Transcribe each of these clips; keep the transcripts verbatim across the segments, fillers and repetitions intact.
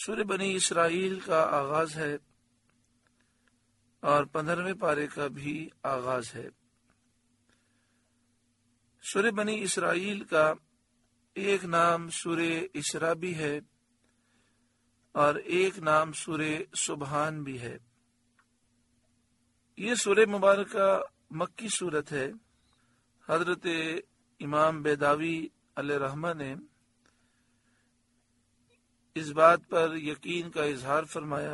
سورہ بنی اسرائیل کا آغاز ہے اور پندرہویں پارے کا بھی آغاز ہے۔ سورہ بنی اسرائیل کا ایک نام سورہ اسراء بھی ہے اور ایک نام سورہ سبحان بھی ہے۔ یہ سورہ مبارکہ مکی سورت ہے۔ حضرت امام بیداوی علیہ رحمہ نے اس بات پر یقین کا اظہار فرمایا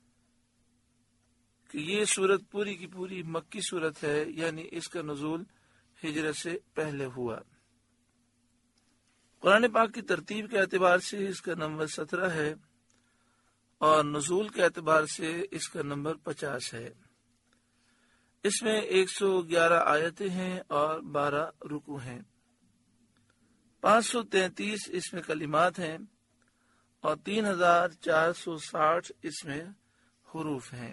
کہ یہ سورت پوری کی پوری مکی سورت ہے، یعنی اس کا نزول ہجرت سے پہلے ہوا۔ قرآن پاک کی ترتیب کے اعتبار سے اس کا نمبر سترہ ہے اور نزول کے اعتبار سے اس کا نمبر پچاس ہے۔ اس میں ایک سو گیارہ آیتیں ہیں اور بارہ رکوع ہیں۔ پانچ سو تینتیس اس میں کلمات ہیں اور تین ہزار چار سو ساٹھ اس میں حروف ہیں۔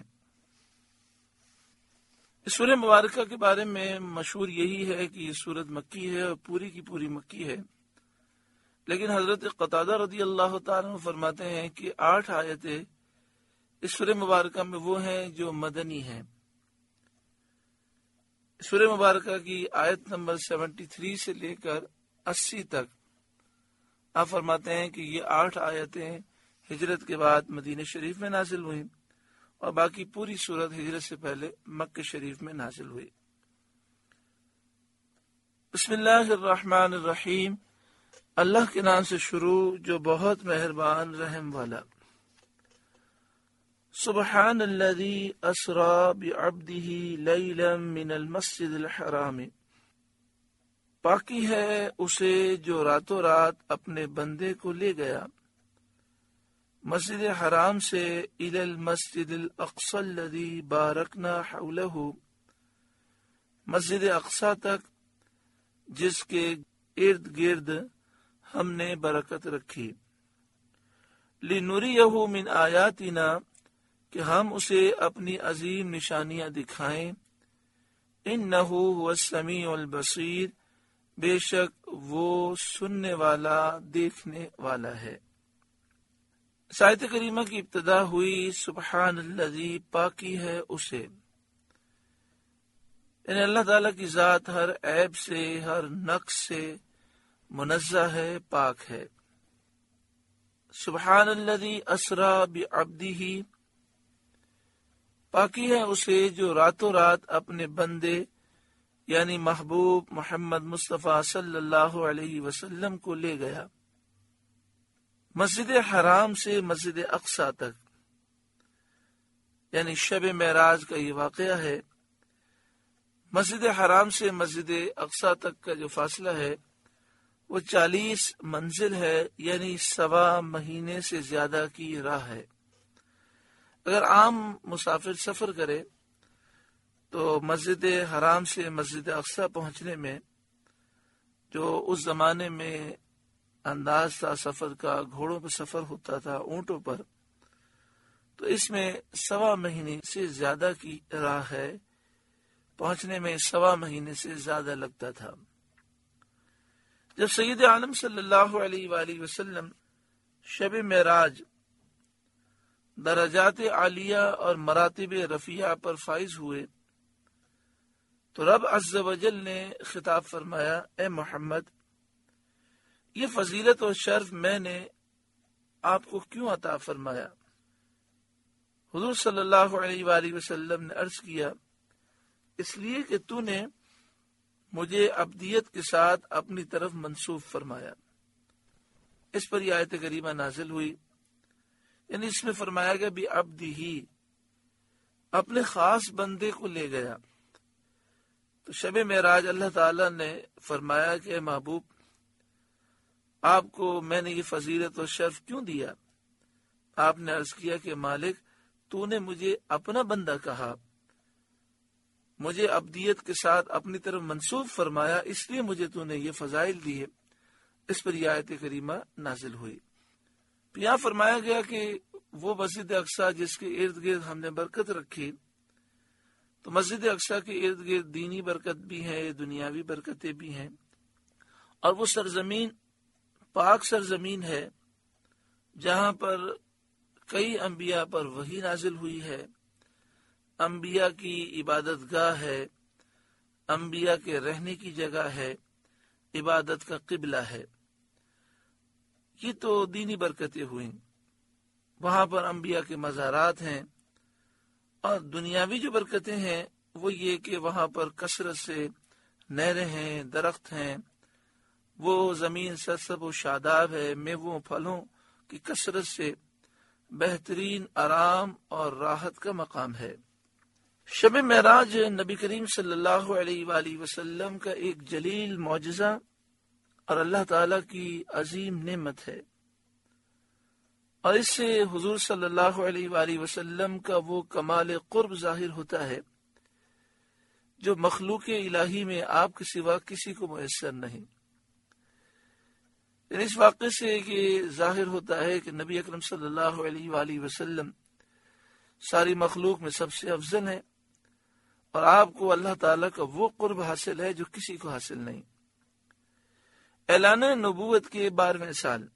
اس سورہ مبارکہ کے بارے میں مشہور یہی ہے کہ یہ سورت مکی ہے اور پوری کی پوری مکی ہے، لیکن حضرت قتادہ رضی اللہ تعالیٰ عنہ فرماتے ہیں کہ آٹھ آیتیں اس سورہ مبارکہ میں وہ ہیں جو مدنی ہیں۔ سورہ مبارکہ کی آیت نمبر سیونٹی تھری سے لے کر اسی تک آپ فرماتے ہیں کہ یہ آٹھ آیتیں ہجرت کے بعد مدینہ شریف میں نازل ہوئی اور باقی پوری سورت ہجرت سے پہلے مکہ شریف میں نازل ہوئی۔ بسم اللہ الرحمن الرحیم، اللہ کے نام سے شروع جو بہت مہربان رحم والا۔ سبحان الذی اسری بعبدہ لیلا من المسجد الحرام، پاکی ہے اسے جو راتوں رات اپنے بندے کو لے گیا مسجد حرام سے الی المسجد الاقصی الذی بارکنا حولہ، مسجد اقصی تک جس کے ارد گرد ہم نے برکت رکھی، لنریہ من آیاتنا، کہ ہم اسے اپنی عظیم نشانیاں دکھائیں، انہ هو السمیع البصیر، بے شک وہ سننے والا دیکھنے والا ہے۔ آیت کریمہ کی ابتدا ہوئی سبحان الذی، پاکی ہے اسے، یعنی اللہ تعالیٰ کی ذات ہر عیب سے ہر نقص سے منزہ ہے، پاک ہے۔ سبحان الذی اسری بعبدہ، پاکی ہے اسے جو راتوں رات اپنے بندے یعنی محبوب محمد مصطفیٰ صلی اللہ علیہ وسلم کو لے گیا مسجد حرام سے مسجد اقصی تک، یعنی شب معراج کا یہ واقعہ ہے۔ مسجد حرام سے مسجد اقصی تک کا جو فاصلہ ہے وہ چالیس منزل ہے، یعنی سوا مہینے سے زیادہ کی راہ ہے۔ اگر عام مسافر سفر کرے تو مسجد حرام سے مسجد اقصی پہنچنے میں جو اس زمانے میں انداز تھا سفر کا، گھوڑوں پر سفر ہوتا تھا، اونٹوں پر، تو اس میں سوا مہینے سے زیادہ کی راہ ہے، پہنچنے میں سوا مہینے سے زیادہ لگتا تھا۔ جب سید عالم صلی اللہ علیہ وآلہ وسلم شب معراج درجات عالیہ اور مراتب رفیعہ پر فائز ہوئے تو رب عز و جل نے خطاب فرمایا، اے محمد، یہ فضیلت اور شرف میں نے آپ کو کیوں عطا فرمایا؟ حضور صلی اللہ علیہ وآلہ وسلم نے عرض کیا، اس لیے کہ تو نے مجھے عبدیت کے ساتھ اپنی طرف منسوب فرمایا۔ اس پر یہ آیت کریمہ نازل ہوئی، یعنی اس میں فرمایا گیا بھی عبدی ہی، اپنے خاص بندے کو لے گیا۔ تو شب معراج اللہ تعالی نے فرمایا کہ اے محبوب، آپ کو میں نے یہ فضیلت اور شرف کیوں دیا؟ آپ نے عرض کیا کہ مالک، تو نے مجھے اپنا بندہ کہا، مجھے عبدیت کے ساتھ اپنی طرف منسوب فرمایا، اس لیے مجھے تو نے یہ فضائل دی ہے۔ اس پر یہ آیت کریمہ نازل ہوئی۔ یہاں فرمایا گیا کہ وہ مسجد اقصی جس کے ارد گرد ہم نے برکت رکھی، تو مسجد اقصی کے ارد گرد دینی برکت بھی ہے، دنیاوی برکتیں بھی ہیں، اور وہ سرزمین پاک سرزمین ہے جہاں پر کئی انبیاء پر وحی نازل ہوئی ہے، انبیاء کی عبادت گاہ ہے، انبیاء کے رہنے کی جگہ ہے، عبادت کا قبلہ ہے۔ یہ تو دینی برکتیں ہوئیں، وہاں پر انبیاء کے مزارات ہیں۔ اور دنیاوی جو برکتیں ہیں وہ یہ کہ وہاں پر کثرت سے نہریں ہیں، درخت ہیں، وہ زمین سرسب و شاداب ہے، میووں پھلوں کی کثرت سے بہترین آرام اور راحت کا مقام ہے۔ شب معراج نبی کریم صلی اللہ علیہ وآلہ وسلم کا ایک جلیل معجزہ اور اللہ تعالی کی عظیم نعمت ہے، اور اس سے حضور صلی اللہ علیہ وآلہ وسلم کا وہ کمال قرب ظاہر ہوتا ہے جو مخلوق الہی میں آپ کے سوا کسی کو میسر نہیں۔ اس واقعے سے یہ ظاہر ہوتا ہے کہ نبی اکرم صلی اللہ علیہ وآلہ وسلم ساری مخلوق میں سب سے افضل ہیں، اور آپ کو اللہ تعالیٰ کا وہ قرب حاصل ہے جو کسی کو حاصل نہیں۔ اعلان نبوت کے بارہویں سال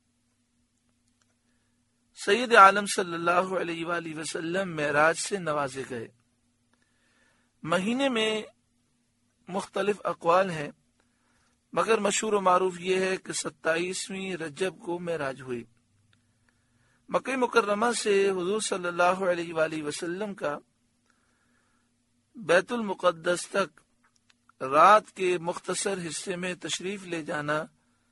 سید عالم صلی اللہ علیہ وآلہ وسلم معراج سے نوازے گئے۔ مہینے میں مختلف اقوال ہیں، مگر مشہور و معروف یہ ہے کہ ستائیسویں رجب کو معراج ہوئی۔ مکہ مکرمہ سے حضور صلی اللہ علیہ وآلہ وسلم کا بیت المقدس تک رات کے مختصر حصے میں تشریف لے جانا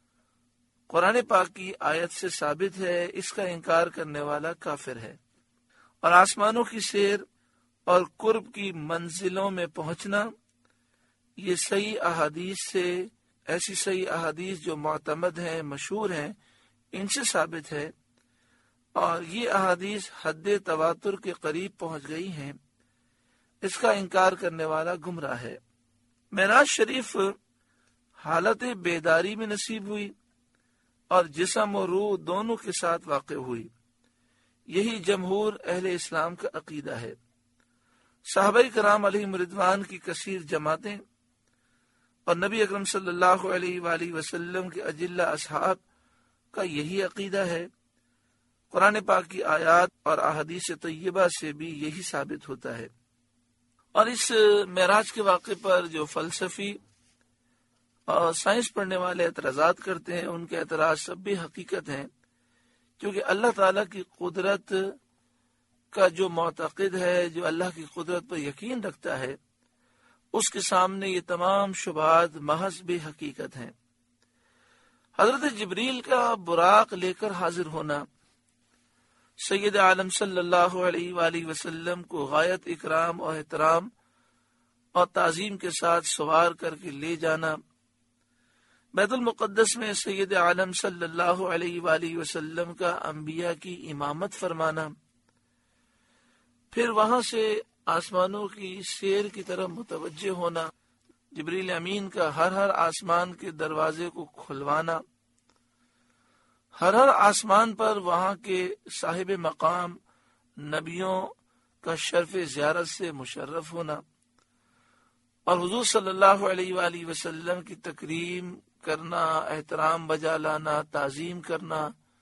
قرآن پاک کی آیت سے ثابت ہے، اس کا انکار کرنے والا کافر ہے۔ اور آسمانوں کی سیر اور قرب کی منزلوں میں پہنچنا، یہ صحیح احادیث سے، ایسی صحیح احادیث جو معتمد ہیں، مشہور ہیں، ان سے ثابت ہے، اور یہ احادیث حد تواتر کے قریب پہنچ گئی ہیں۔ اس کا انکار کرنے والا گمراہ ہے۔ معراج شریف حالت بیداری میں نصیب ہوئی اور جسم و روح دونوں کے ساتھ واقع ہوئی۔ یہی جمہور اہل اسلام کا عقیدہ ہے۔ صحابہ کرام علیہم رضوان کی کثیر جماعتیں اور نبی اکرم صلی اللہ علیہ وآلہ وسلم کے اجلہ اصحاب کا یہی عقیدہ ہے۔ قرآن پاک کی آیات اور احادیث طیبہ سے بھی یہی ثابت ہوتا ہے۔ اور اس معراج کے واقعے پر جو فلسفی اور سائنس پڑھنے والے اعتراضات کرتے ہیں، ان کے اعتراض سب بھی حقیقت ہیں، کیونکہ اللہ تعالیٰ کی قدرت کا جو معتقد ہے، جو اللہ کی قدرت پر یقین رکھتا ہے، اس کے سامنے یہ تمام شبہات محض بے حقیقت ہیں۔ حضرت جبریل کا براق لے کر حاضر ہونا، سید عالم صلی اللہ علیہ وآلہ وسلم کو غایت اکرام اور احترام اور تعظیم کے ساتھ سوار کر کے لے جانا، بیت المقدس میں سید عالم صلی اللہ علیہ وآلہ وسلم کا انبیاء کی امامت فرمانا، پھر وہاں سے آسمانوں کی سیر کی طرف متوجہ ہونا، جبریل امین کا ہر ہر آسمان کے دروازے کو کھلوانا، ہر ہر آسمان پر وہاں کے صاحب مقام نبیوں کا شرف زیارت سے مشرف ہونا، اور حضور صلی اللہ علیہ وآلہ وسلم کی تکریم کرنا، احترام بجا لانا، تعظیم کرنا،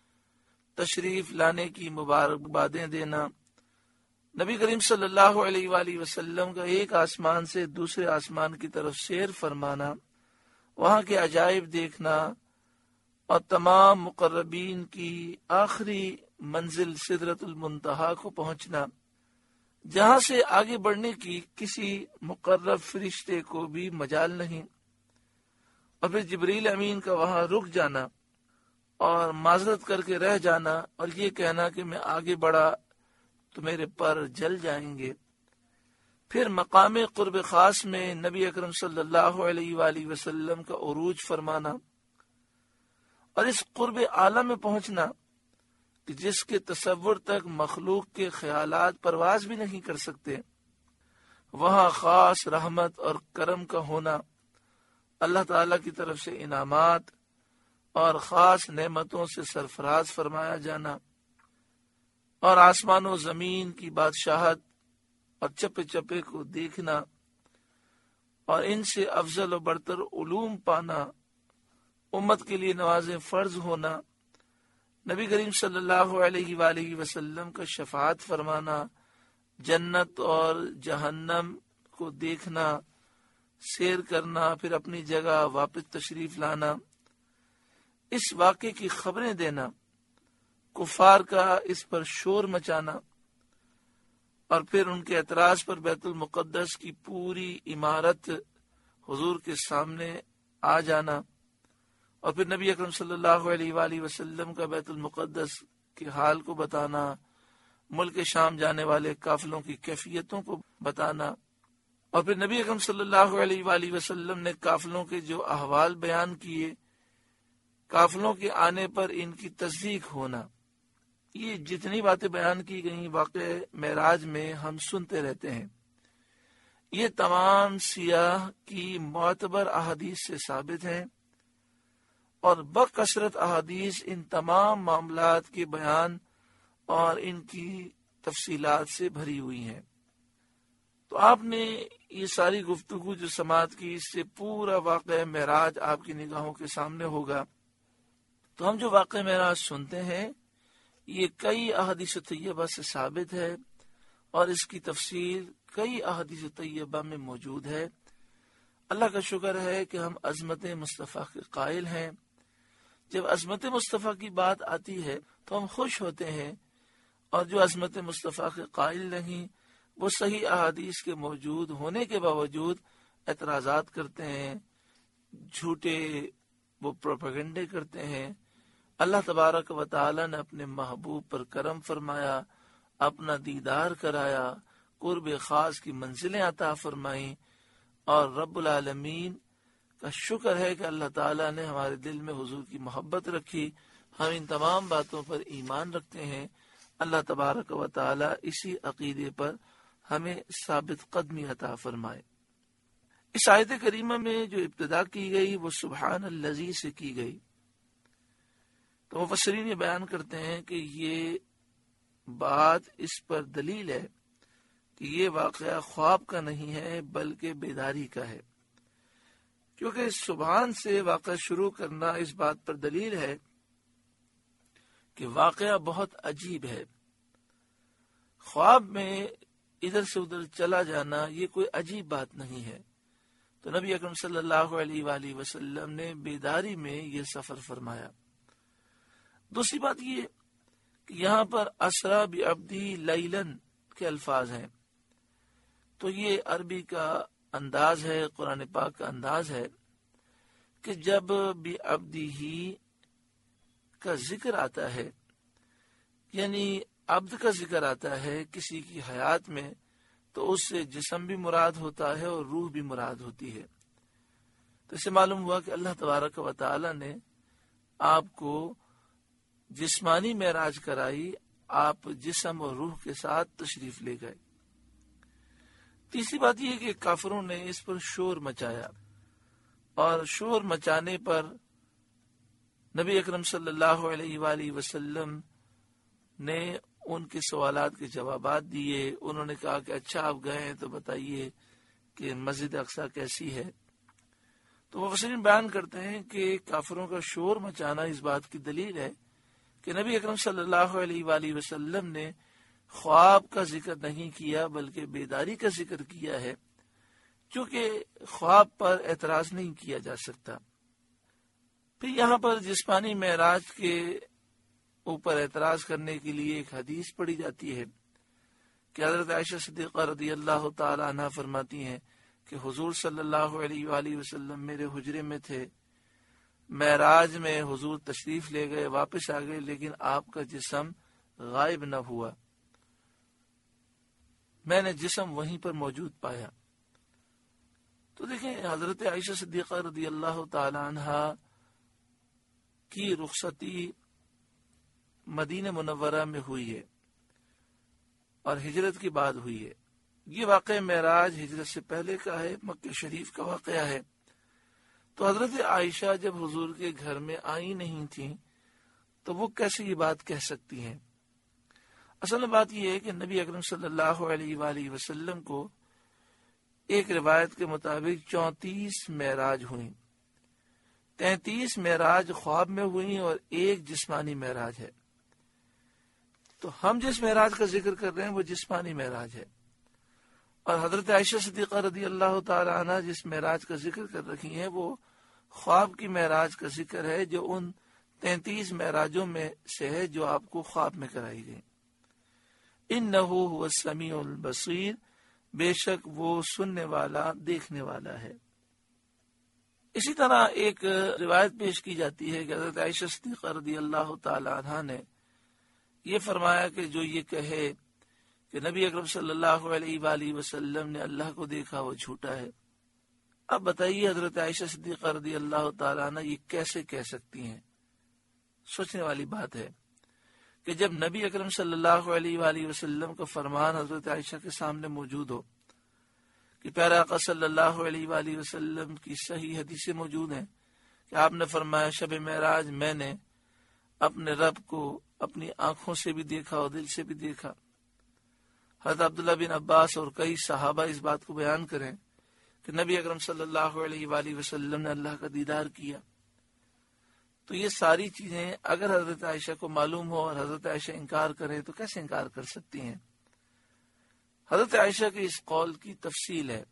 تشریف لانے کی مبارکبادیں دینا، نبی کریم صلی اللہ علیہ وآلہ وسلم کا ایک آسمان سے دوسرے آسمان کی طرف سیر فرمانا، وہاں کے عجائب دیکھنا، اور تمام مقربین کی آخری منزل سدرۃ المنتہا کو پہنچنا، جہاں سے آگے بڑھنے کی کسی مقرب فرشتے کو بھی مجال نہیں، اور پھر جبریل امین کا وہاں رک جانا اور معذرت کر کے رہ جانا، اور یہ کہنا کہ میں آگے بڑھا تو میرے پر جل جائیں گے۔ پھر مقام قرب خاص میں نبی اکرم صلی اللہ علیہ وآلہ وسلم کا عروج فرمانا، اور اس قرب اعلیٰ میں پہنچنا کہ جس کے تصور تک مخلوق کے خیالات پرواز بھی نہیں کر سکتے، وہاں خاص رحمت اور کرم کا ہونا، اللہ تعالی کی طرف سے انعامات اور خاص نعمتوں سے سرفراز فرمایا جانا، اور آسمان و زمین کی بادشاہت اور چپے چپے کو دیکھنا، اور ان سے افضل و برتر علوم پانا، امت کے لیے نمازیں فرض ہونا، نبی کریم صلی اللہ علیہ وآلہ وسلم کا شفاعت فرمانا، جنت اور جہنم کو دیکھنا، سیر کرنا، پھر اپنی جگہ واپس تشریف لانا، اس واقعے کی خبریں دینا، کفار کا اس پر شور مچانا، اور پھر ان کے اعتراض پر بیت المقدس کی پوری عمارت حضور کے سامنے آ جانا، اور پھر نبی اکرم صلی اللہ علیہ وآلہ وسلم کا بیت المقدس کے حال کو بتانا، ملک شام جانے والے قافلوں کی کیفیتوں کو بتانا، اور پھر نبی اکرم صلی اللہ علیہ وآلہ وسلم نے قافلوں کے جو احوال بیان کیے، قافلوں کے آنے پر ان کی تصدیق ہونا، یہ جتنی باتیں بیان کی گئیں واقع معراج میں ہم سنتے رہتے ہیں، یہ تمام سیاح کی معتبر احادیث سے ثابت ہیں، اور بکثرت احادیث ان تمام معاملات کے بیان اور ان کی تفصیلات سے بھری ہوئی ہیں۔ تو آپ نے یہ ساری گفتگو جو سماعت کی، اس سے پورا واقعہ معراج آپ کی نگاہوں کے سامنے ہوگا۔ تو ہم جو واقعہ معراج سنتے ہیں یہ کئی احادیث طیبہ سے ثابت ہے، اور اس کی تفصیل کئی احادیث طیبہ میں موجود ہے۔ اللہ کا شکر ہے کہ ہم عظمت مصطفیٰ کے قائل ہیں۔ جب عظمت مصطفیٰ کی بات آتی ہے تو ہم خوش ہوتے ہیں، اور جو عظمت مصطفیٰ کے قائل نہیں وہ صحیح احادیث کے موجود ہونے کے باوجود اعتراضات کرتے ہیں، جھوٹے وہ پروپیگنڈے کرتے ہیں۔ اللہ تبارک و تعالی نے اپنے محبوب پر کرم فرمایا، اپنا دیدار کرایا، قرب خاص کی منزلیں عطا فرمائیں، اور رب العالمین کا شکر ہے کہ اللہ تعالیٰ نے ہمارے دل میں حضور کی محبت رکھی۔ ہم ان تمام باتوں پر ایمان رکھتے ہیں۔ اللہ تبارک و تعالیٰ اسی عقیدے پر ہمیں ثابت قدمی عطا فرمائے۔ اس آیت کریمہ میں جو ابتدا کی گئی وہ سبحان الذی سے کی گئی، تو مفسرین یہ بیان کرتے ہیں کہ یہ بات اس پر دلیل ہے کہ یہ واقعہ خواب کا نہیں ہے بلکہ بیداری کا ہے، کیونکہ سبحان سے واقعہ شروع کرنا اس بات پر دلیل ہے کہ واقعہ بہت عجیب ہے۔ خواب میں ادھر سے ادھر چلا جانا یہ کوئی عجیب بات نہیں ہے، تو نبی اکرم صلی اللہ علیہ وآلہ وسلم نے بیداری میں یہ سفر فرمایا۔ دوسری بات یہ کہ یہاں پر اسرا بعبدی لیلن کے الفاظ ہیں، تو یہ عربی کا انداز ہے، قرآن پاک کا انداز ہے کہ جب بعبدی ہی کا ذکر آتا ہے، یعنی عبد کا ذکر آتا ہے کسی کی حیات میں، تو اس سے جسم بھی مراد ہوتا ہے اور روح بھی مراد ہوتی ہے۔ تو اس سے معلوم ہوا کہ اللہ تبارک و تعالی نے آپ کو جسمانی معراج کرائی، آپ جسم اور روح کے ساتھ تشریف لے گئے۔ تیسری بات یہ کہ کافروں نے اس پر شور مچایا، اور شور مچانے پر نبی اکرم صلی اللہ علیہ وآلہ وسلم نے ان کے سوالات کے جوابات دیے۔ انہوں نے کہا کہ اچھا آپ گئے ہیں تو بتائیے کہ مسجد اقصی کیسی ہے۔ تو مفسرین بیان کرتے ہیں کہ کافروں کا شور مچانا اس بات کی دلیل ہے کہ نبی اکرم صلی اللہ علیہ وآلہ وسلم نے خواب کا ذکر نہیں کیا بلکہ بیداری کا ذکر کیا ہے، کیونکہ خواب پر اعتراض نہیں کیا جا سکتا۔ پھر یہاں پر جسمانی معراج کے اوپر اعتراض کرنے کے لیے ایک حدیث پڑھی جاتی ہے کہ حضرت عائشہ صدیقہ رضی اللہ تعالی عنہ فرماتی ہیں کہ حضور صلی اللہ علیہ وآلہ وسلم میرے حجرے میں تھے، معراج میں حضور تشریف لے گئے، واپس آ گئے، لیکن آپ کا جسم غائب نہ ہوا، میں نے جسم وہیں پر موجود پایا۔ تو دیکھیں حضرت عائشہ صدیقہ رضی اللہ تعالی عنہ کی رخصتی مدینہ منورہ میں ہوئی ہے اور ہجرت کی بعد ہوئی ہے۔ یہ واقعہ معراج ہجرت سے پہلے کا ہے، مکہ شریف کا واقعہ ہے۔ تو حضرت عائشہ جب حضور کے گھر میں آئی نہیں تھیں تو وہ کیسے یہ بات کہہ سکتی ہیں؟ اصل میں بات یہ ہے کہ نبی اکرم صلی اللہ علیہ وآلہ وسلم کو ایک روایت کے مطابق چونتیس معراج ہوئیں، تینتیس معراج خواب میں ہوئی اور ایک جسمانی معراج ہے۔ تو ہم جس معراج کا ذکر کر رہے ہیں وہ جسمانی معراج ہے، اور حضرت عائشہ صدیقہ رضی اللہ تعالی عنہ جس معراج کا ذکر کر رکھی ہیں وہ خواب کی معراج کا ذکر ہے، جو ان تینتیس معراجوں میں سے ہے جو آپ کو خواب میں کرائی گئی۔ انہ هو السمیع البصیر، بے شک وہ سننے والا دیکھنے والا ہے۔ اسی طرح ایک روایت پیش کی جاتی ہے کہ حضرت عائشہ صدیقہ رضی اللہ تعالی عنہ نے یہ فرمایا کہ جو یہ کہے کہ نبی اکرم صلی اللہ علیہ وآلہ وسلم نے اللہ کو دیکھا وہ جھوٹا ہے۔ اب بتائیے حضرت عائشہ صدیقہ رضی اللہ تعالی عنہ یہ کیسے کہہ سکتی ہیں؟ سوچنے والی بات ہے کہ جب نبی اکرم صلی اللہ علیہ وآلہ وسلم کا فرمان حضرت عائشہ کے سامنے موجود ہو کہ پیارے آقا صلی اللہ علیہ وآلہ وسلم کی صحیح حدیثیں موجود ہیں کہ آپ نے فرمایا شب معراج میں نے اپنے رب کو اپنی آنکھوں سے بھی دیکھا اور دل سے بھی دیکھا۔ حضرت عبداللہ بن عباس اور کئی صحابہ اس بات کو بیان کریں کہ نبی اکرم صلی اللہ علیہ وآلہ وسلم نے اللہ کا دیدار کیا۔ تو یہ ساری چیزیں اگر حضرت عائشہ کو معلوم ہو اور حضرت عائشہ انکار کرے تو کیسے انکار کر سکتی ہیں؟ حضرت عائشہ کے اس قول کی تفصیل ہے،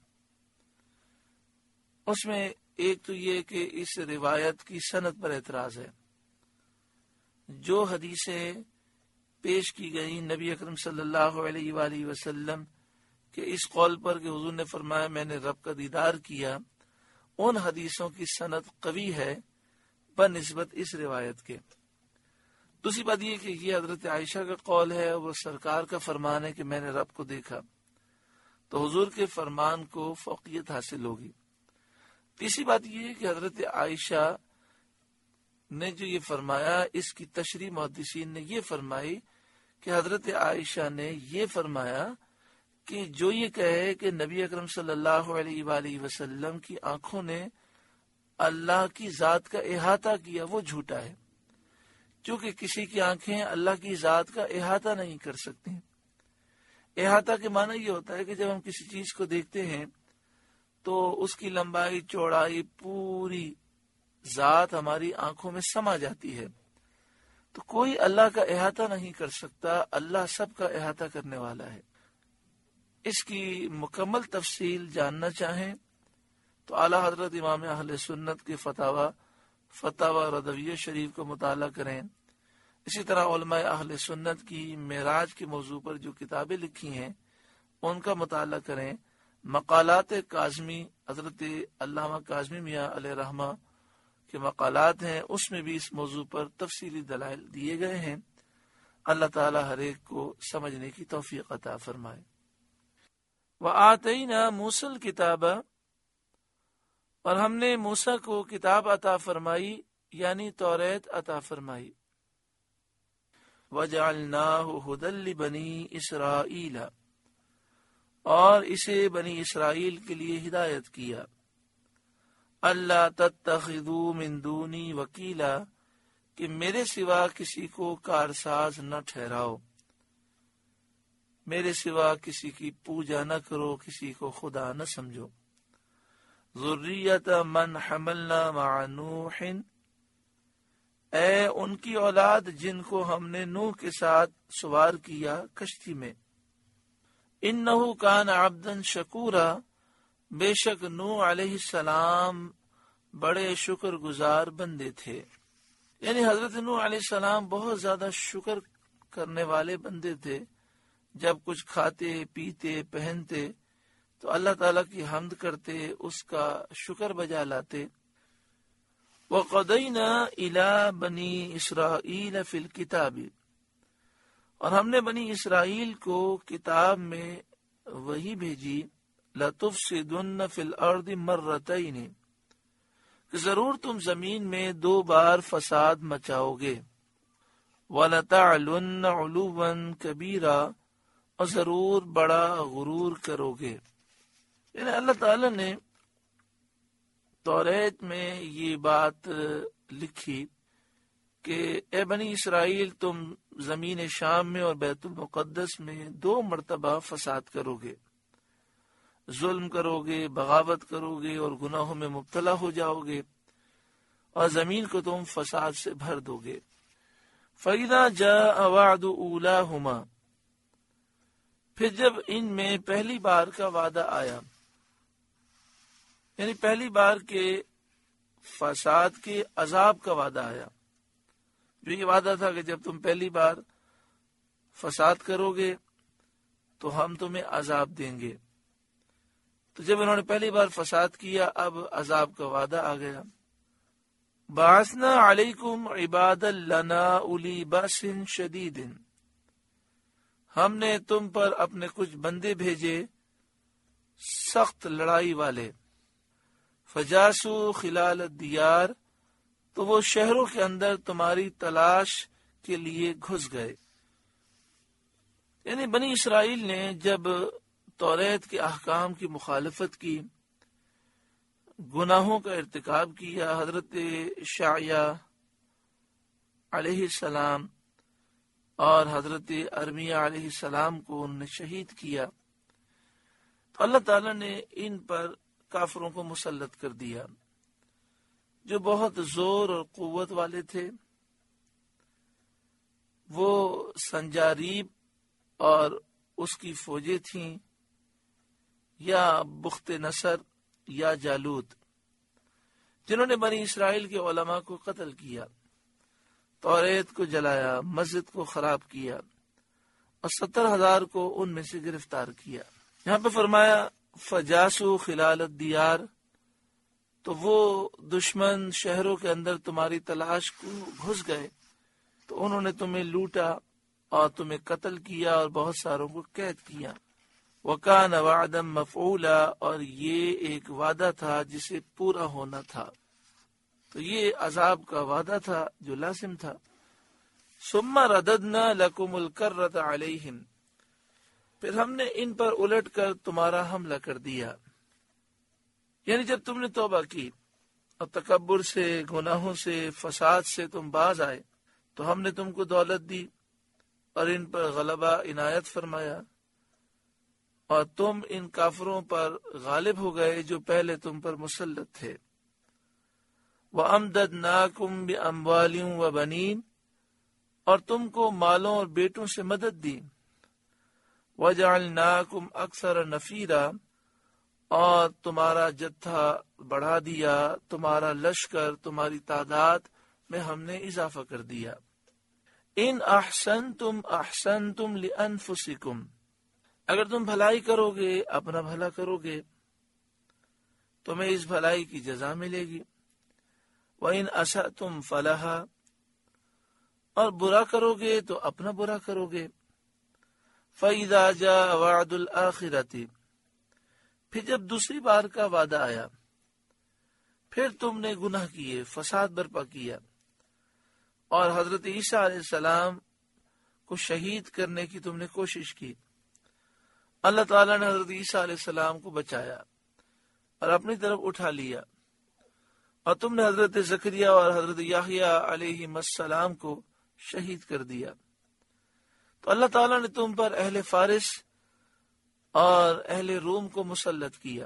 اس میں ایک تو یہ کہ اس روایت کی سند پر اعتراض ہے۔ جو حدیثیں پیش کی گئی نبی اکرم صلی اللہ علیہ وآلہ وسلم کہ اس قول پر کہ حضور نے فرمایا میں نے رب کا دیدار کیا، ان حدیثوں کی سند قوی ہے بنسبت اس روایت کے۔ دوسری بات یہ کہ یہ حضرت عائشہ کا قول ہے، وہ سرکار کا فرمان ہے کہ میں نے رب کو دیکھا، تو حضور کے فرمان کو فوقیت حاصل ہوگی۔ تیسری بات یہ ہے کہ حضرت عائشہ نے جو یہ فرمایا اس کی تشریح محدثین نے یہ فرمائی کہ حضرت عائشہ نے یہ فرمایا کہ جو یہ کہے کہ نبی اکرم صلی اللہ علیہ وآلہ وسلم کی آنکھوں نے اللہ کی ذات کا احاطہ کیا وہ جھوٹا ہے، کیونکہ کسی کی آنکھیں اللہ کی ذات کا احاطہ نہیں کر سکتی۔ احاطہ کے معنی یہ ہوتا ہے کہ جب ہم کسی چیز کو دیکھتے ہیں تو اس کی لمبائی چوڑائی پوری ذات ہماری آنکھوں میں سما جاتی ہے، تو کوئی اللہ کا احاطہ نہیں کر سکتا، اللہ سب کا احاطہ کرنے والا ہے۔ اس کی مکمل تفصیل جاننا چاہیں تو اعلیٰ حضرت امام اہل سنت کے فتاوی فتاوی رضویہ شریف کا مطالعہ کریں۔ اسی طرح علماء اہل سنت کی معراج کے موضوع پر جو کتابیں لکھی ہیں ان کا مطالعہ کریں۔ مقالات کاظمی، حضرت علامہ کاظمی میاں علیہ رحمہ کے مقالات ہیں، اس میں بھی اس موضوع پر تفصیلی دلائل دیے گئے ہیں۔ اللہ تعالی ہر ایک کو سمجھنے کی توفیق عطا فرمائے۔ وَآتَيْنَا مُوسَى الْكِتَابَ، اور ہم نے موسیٰ کو کتاب عطا فرمائی یعنی توریت عطا فرمائی۔ وَجَعَلْنَاهُ هُدًى لِبَنِي إِسْرَائِيلَ، اور اسے بنی اسرائیل کے لیے ہدایت کیا۔ اللہ تتخذوا من دونی وکیلا، کہ میرے سوا کسی کو کارساز نہ ٹھہراؤ، میرے سوا کسی کی پوجا نہ کرو، کسی کو خدا نہ سمجھو۔ ذریت من حملنا مع نوح، اے ان کی اولاد جن کو ہم نے نوح کے ساتھ سوار کیا کشتی میں۔ انہ کان عبدا شکورا، بے شک نوح علیہ السلام بڑے شکر گزار بندے تھے، یعنی حضرت نوح علیہ السلام بہت زیادہ شکر کرنے والے بندے تھے۔ جب کچھ کھاتے پیتے پہنتے تو اللہ تعالیٰ کی حمد کرتے، اس کا شکر بجا لاتے۔ وَقَضَيْنَا إِلَى بَنِي إِسْرَائِيلَ فِي الْكِتَابِ، اور ہم نے بنی اسرائیل کو کتاب میں وہی بھیجی، لَتُفْسِدُنَّ فِي الْأَرْضِ مَرَّتَيْنِ، کہ ضرور تم زمین میں دو بار فساد مچاؤ گے۔ وَلَتَعْلُنَّ عُلُوًّا كَبِيرًا، اور ضرور بڑا غرور کرو گے۔ یعنی اللہ تعالی نے توریت میں یہ بات لکھی کہ اے بنی اسرائیل تم زمین شام میں اور بیت المقدس میں دو مرتبہ فساد کرو گے، ظلم کرو گے، بغاوت کرو گے اور گناہوں میں مبتلا ہو جاؤ گے، اور زمین کو تم فساد سے بھر دو گے۔ فَإِذَا جَاءَ وَعْدُ أُولَاهُمَا، پھر جب ان میں پہلی بار کا وعدہ آیا، یعنی پہلی بار کے فساد کے عذاب کا وعدہ آیا، جو یہ وعدہ تھا کہ جب تم پہلی بار فساد کرو گے تو ہم تمہیں عذاب دیں گے، تو جب انہوں نے پہلی بار فساد کیا اب عذاب کا وعدہ آ گیا۔ بعثنا علیکم عبادا لنا اولی باس شدید، ہم نے تم پر اپنے کچھ بندے بھیجے سخت لڑائی والے۔ فجاسو خلال الدیار، تو وہ شہروں کے اندر تمہاری تلاش کے لیے گھس گئے۔ یعنی بنی اسرائیل نے جب توریت کے احکام کی مخالفت کی، گناہوں کا ارتکاب کیا، حضرت شعیہ علیہ السلام اور حضرت ارمیہ علیہ السلام کو انہوں نے شہید کیا، تو اللہ تعالیٰ نے ان پر کافروں کو مسلط کر دیا جو بہت زور اور قوت والے تھے۔ وہ سنجاریب اور اس کی فوجیں تھیں، یا بخت نصر یا جالوت، جنہوں نے بنی اسرائیل کے علماء کو قتل کیا، توریت کو جلایا، مسجد کو خراب کیا اور ستر ہزار کو ان میں سے گرفتار کیا۔ یہاں پہ فرمایا فجاسو خلال الدیار، تو وہ دشمن شہروں کے اندر تمہاری تلاش کو گھس گئے، تو انہوں نے تمہیں لوٹا اور تمہیں قتل کیا اور بہت ساروں کو قید کیا۔ وَكَانَ وَعْدًا مَفْعُولًا، اور یہ ایک وعدہ تھا جسے پورا ہونا تھا، تو یہ عذاب کا وعدہ تھا جو لازم تھا۔ ثُمَّ رَدَدْنَا لَكُمُ الْكَرَّةَ عَلَيْهِمْ، پھر ہم نے ان پر الٹ کر تمہارا حملہ کر دیا۔ یعنی جب تم نے توبہ کی اور تکبر سے، گناہوں سے، فساد سے تم باز آئے تو ہم نے تم کو دولت دی اور ان پر غلبہ عنایت فرمایا، اور تم ان کافروں پر غالب ہو گئے جو پہلے تم پر مسلط تھے۔ وَأَمْدَدْنَاكُمْ بِأَمْوَالٍ وَبَنِينَ، اور تم کو مالوں اور بیٹوں سے مدد دی۔ وَجَعَلْنَاكُمْ أَكْثَرَ نَفِيرًا، اور تمہارا جتھا بڑھا دیا، تمہارا لشکر، تمہاری تعداد میں ہم نے اضافہ کر دیا۔ ان احسنتم احسنتم لانفسکم، اگر تم بھلائی کرو گے اپنا بھلا کرو گے، تمہیں اس بھلائی کی جزا ملے گی۔ وَإِنْ أَسَأْتُمْ فَلَهَا، اور برا کرو گے تو اپنا برا کرو گے۔ فَإِذَا جَاءَ وَعْدُ الْآخِرَةِ، پھر جب دوسری بار کا وعدہ آیا، پھر تم نے گناہ کیے، فساد برپا کیا اور حضرت عیسیٰ علیہ السلام کو شہید کرنے کی تم نے کوشش کی، اللہ تعالیٰ نے حضرت عیسیٰ علیہ السلام کو بچایا اور اپنی طرف اٹھا لیا، اور تم نے حضرت زکریا اور حضرت یحییٰ علیہ السلام کو شہید کر دیا، تو اللہ تعالیٰ نے تم پر اہل فارس اور اہل روم کو مسلط کیا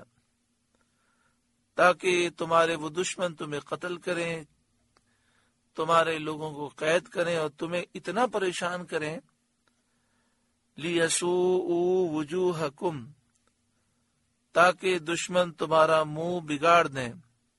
تاکہ تمہارے وہ دشمن تمہیں قتل کریں، تمہارے لوگوں کو قید کریں اور تمہیں اتنا پریشان کریں، لِيَسُوءُوا وُجُوهَكُمْ، تاکہ دشمن تمہارا منہ بگاڑ دیں،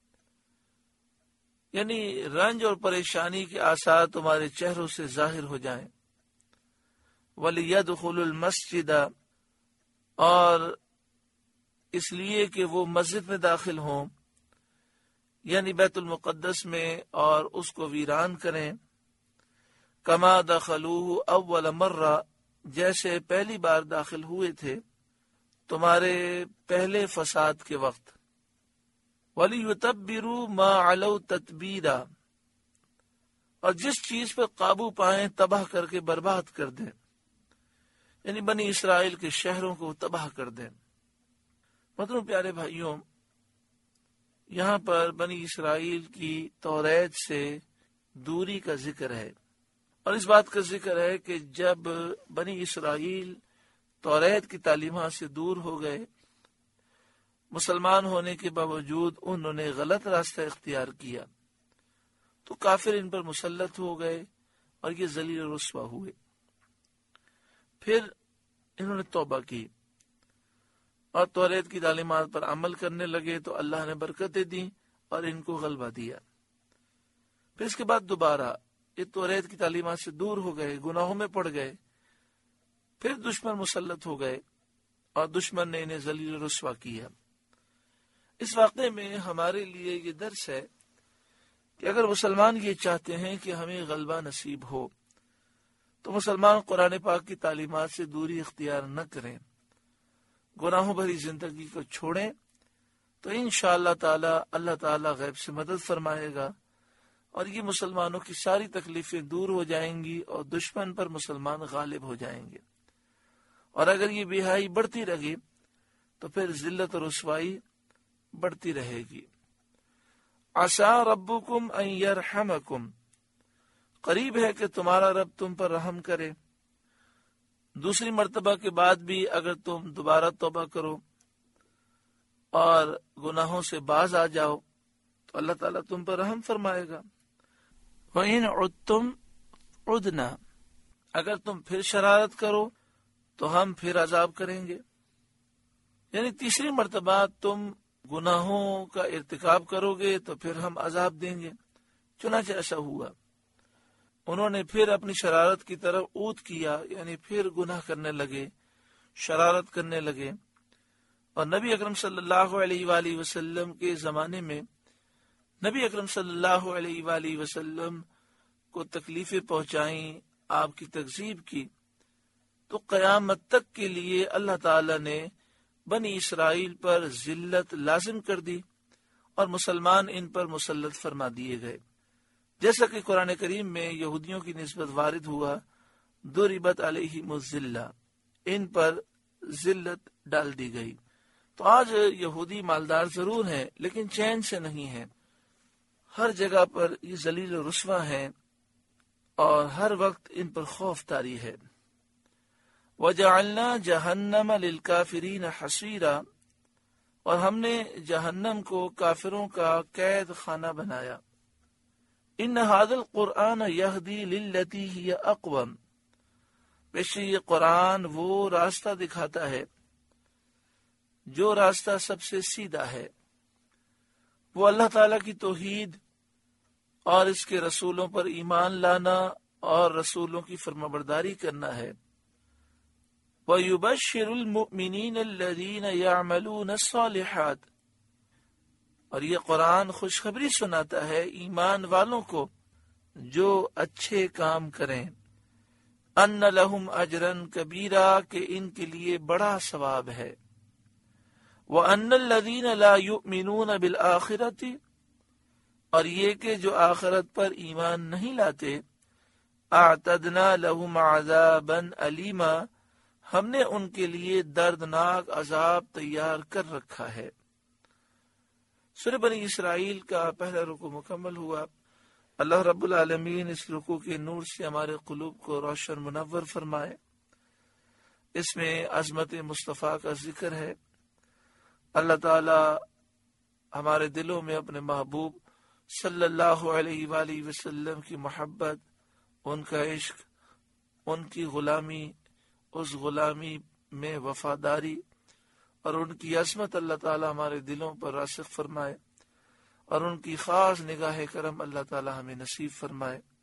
یعنی رنج اور پریشانی کے آثار تمہارے چہروں سے ظاہر ہو جائیں۔ وَلِيَدْخُلُوا الْمَسْجِدَ، اور اس لیے کہ وہ مسجد میں داخل ہوں، یعنی بیت المقدس میں، اور اس کو ویران کریں، کما دخلوہ اول مرہ، جیسے پہلی بار داخل ہوئے تھے تمہارے پہلے فساد کے وقت۔ وَلِيُتَبِّرُوا مَا عَلَوْا تَتْبِيرًا، اور جس چیز پر قابو پائیں تباہ کر کے برباد کر دیں، یعنی بنی اسرائیل کے شہروں کو تباہ کر دیں۔ مطلب پیارے بھائیوں، یہاں پر بنی اسرائیل کی توریت سے دوری کا ذکر ہے، اور اس بات کا ذکر ہے کہ جب بنی اسرائیل توریت کی تعلیمات سے دور ہو گئے، مسلمان ہونے کے باوجود انہوں نے غلط راستہ اختیار کیا تو کافر ان پر مسلط ہو گئے اور یہ ذلیل و رسوا ہوئے۔ پھر انہوں نے توبہ کی اور توریت کی تعلیمات پر عمل کرنے لگے تو اللہ نے برکتیں دیں اور ان کو غلبہ دیا۔ پھر اس کے بعد دوبارہ یہ توریت کی تعلیمات سے دور ہو گئے، گناہوں میں پڑ گئے، پھر دشمن مسلط ہو گئے اور دشمن نے انہیں ذلیل و رسوا کیا۔ اس واقعے میں ہمارے لیے یہ درس ہے کہ اگر مسلمان یہ چاہتے ہیں کہ ہمیں غلبہ نصیب ہو تو مسلمان قرآن پاک کی تعلیمات سے دوری اختیار نہ کریں، گناہوں بھری زندگی کو چھوڑیں، تو انشاءاللہ تعالی اللہ تعالی غیب سے مدد فرمائے گا اور یہ مسلمانوں کی ساری تکلیفیں دور ہو جائیں گی اور دشمن پر مسلمان غالب ہو جائیں گے۔ اور اگر یہ بے-حیائی بڑھتی رہی تو پھر ذلت اور رسوائی بڑھتی رہے گی۔ عسیٰ ربکم ان یرحمکم، قریب ہے کہ تمہارا رب تم پر رحم کرے۔ دوسری مرتبہ کے بعد بھی اگر تم دوبارہ توبہ کرو اور گناہوں سے باز آ جاؤ تو اللہ تعالیٰ تم پر رحم فرمائے گا۔ وَإِنْ عُدْتُمْ عُدْنَا، اگر تم پھر شرارت کرو تو ہم پھر عذاب کریں گے، یعنی تیسری مرتبہ تم گناہوں کا ارتکاب کرو گے تو پھر ہم عذاب دیں گے۔ چنانچہ ایسا ہوا، انہوں نے پھر اپنی شرارت کی طرف عود کیا، یعنی پھر گناہ کرنے لگے، شرارت کرنے لگے۔ اور نبی اکرم صلی اللہ علیہ وآلہ وسلم کے زمانے میں نبی اکرم صلی اللہ علیہ وآلہ وسلم کو تکلیفیں پہنچائیں، آپ کی تکذیب کی، تو قیامت تک کے لیے اللہ تعالی نے بنی اسرائیل پر ذلت لازم کر دی اور مسلمان ان پر مسلط فرما دیے گئے، جیسا کہ قرآن کریم میں یہودیوں کی نسبت وارد ہوا، ضربت علیہم الذلہ، ان پر ذلت ڈال دی گئی۔ تو آج یہودی مالدار ضرور ہیں لیکن چین سے نہیں ہیں، ہر جگہ پر یہ ذلیل و رسوا ہیں اور ہر وقت ان پر خوف طاری ہے۔ وَجَعَلْنَا جَهَنَّمَ لِلْكَافِرِينَ حَصِيرًا، اور ہم نے جہنم کو کافروں کا قید خانہ بنایا۔ ان هذا القرآن يهدي للتي هي اقوم، بے شک یہ قرآن وہ راستہ دکھاتا ہے جو راستہ سب سے سیدھا ہے، وہ اللہ تعالیٰ کی توحید اور اس کے رسولوں پر ایمان لانا اور رسولوں کی فرمانبرداری کرنا ہے۔ وَيُبَشِّرُ الْمُؤْمِنِينَ الَّذِينَ يَعْمَلُونَ الصَّالِحَاتِ، اور یہ قرآن خوشخبری سناتا ہے ایمان والوں کو جو اچھے کام کریں، ان لہم اجرا کبیرا، کہ ان کے لیے بڑا ثواب ہے، وان الذین لا یؤمنون بالآخرۃ، اور یہ کہ جو آخرت پر ایمان نہیں لاتے، اعتدنا لہم عذابا علیما، ہم نے ان کے لیے دردناک عذاب تیار کر رکھا ہے۔ سورہ بنی اسرائیل کا پہلا رکوع مکمل ہوا۔ اللہ رب العالمین اس رکوع کے نور سے ہمارے قلوب کو روشن منور فرمائے۔ اس میں عظمت مصطفیٰ کا ذکر ہے۔ اللہ تعالی ہمارے دلوں میں اپنے محبوب صلی اللہ علیہ وآلہ وسلم کی محبت، ان کا عشق، ان کی غلامی، اس غلامی میں وفاداری اور ان کی عظمت اللہ تعالی ہمارے دلوں پر راسخ فرمائے، اور ان کی خاص نگاہ کرم اللہ تعالی ہمیں نصیب فرمائے۔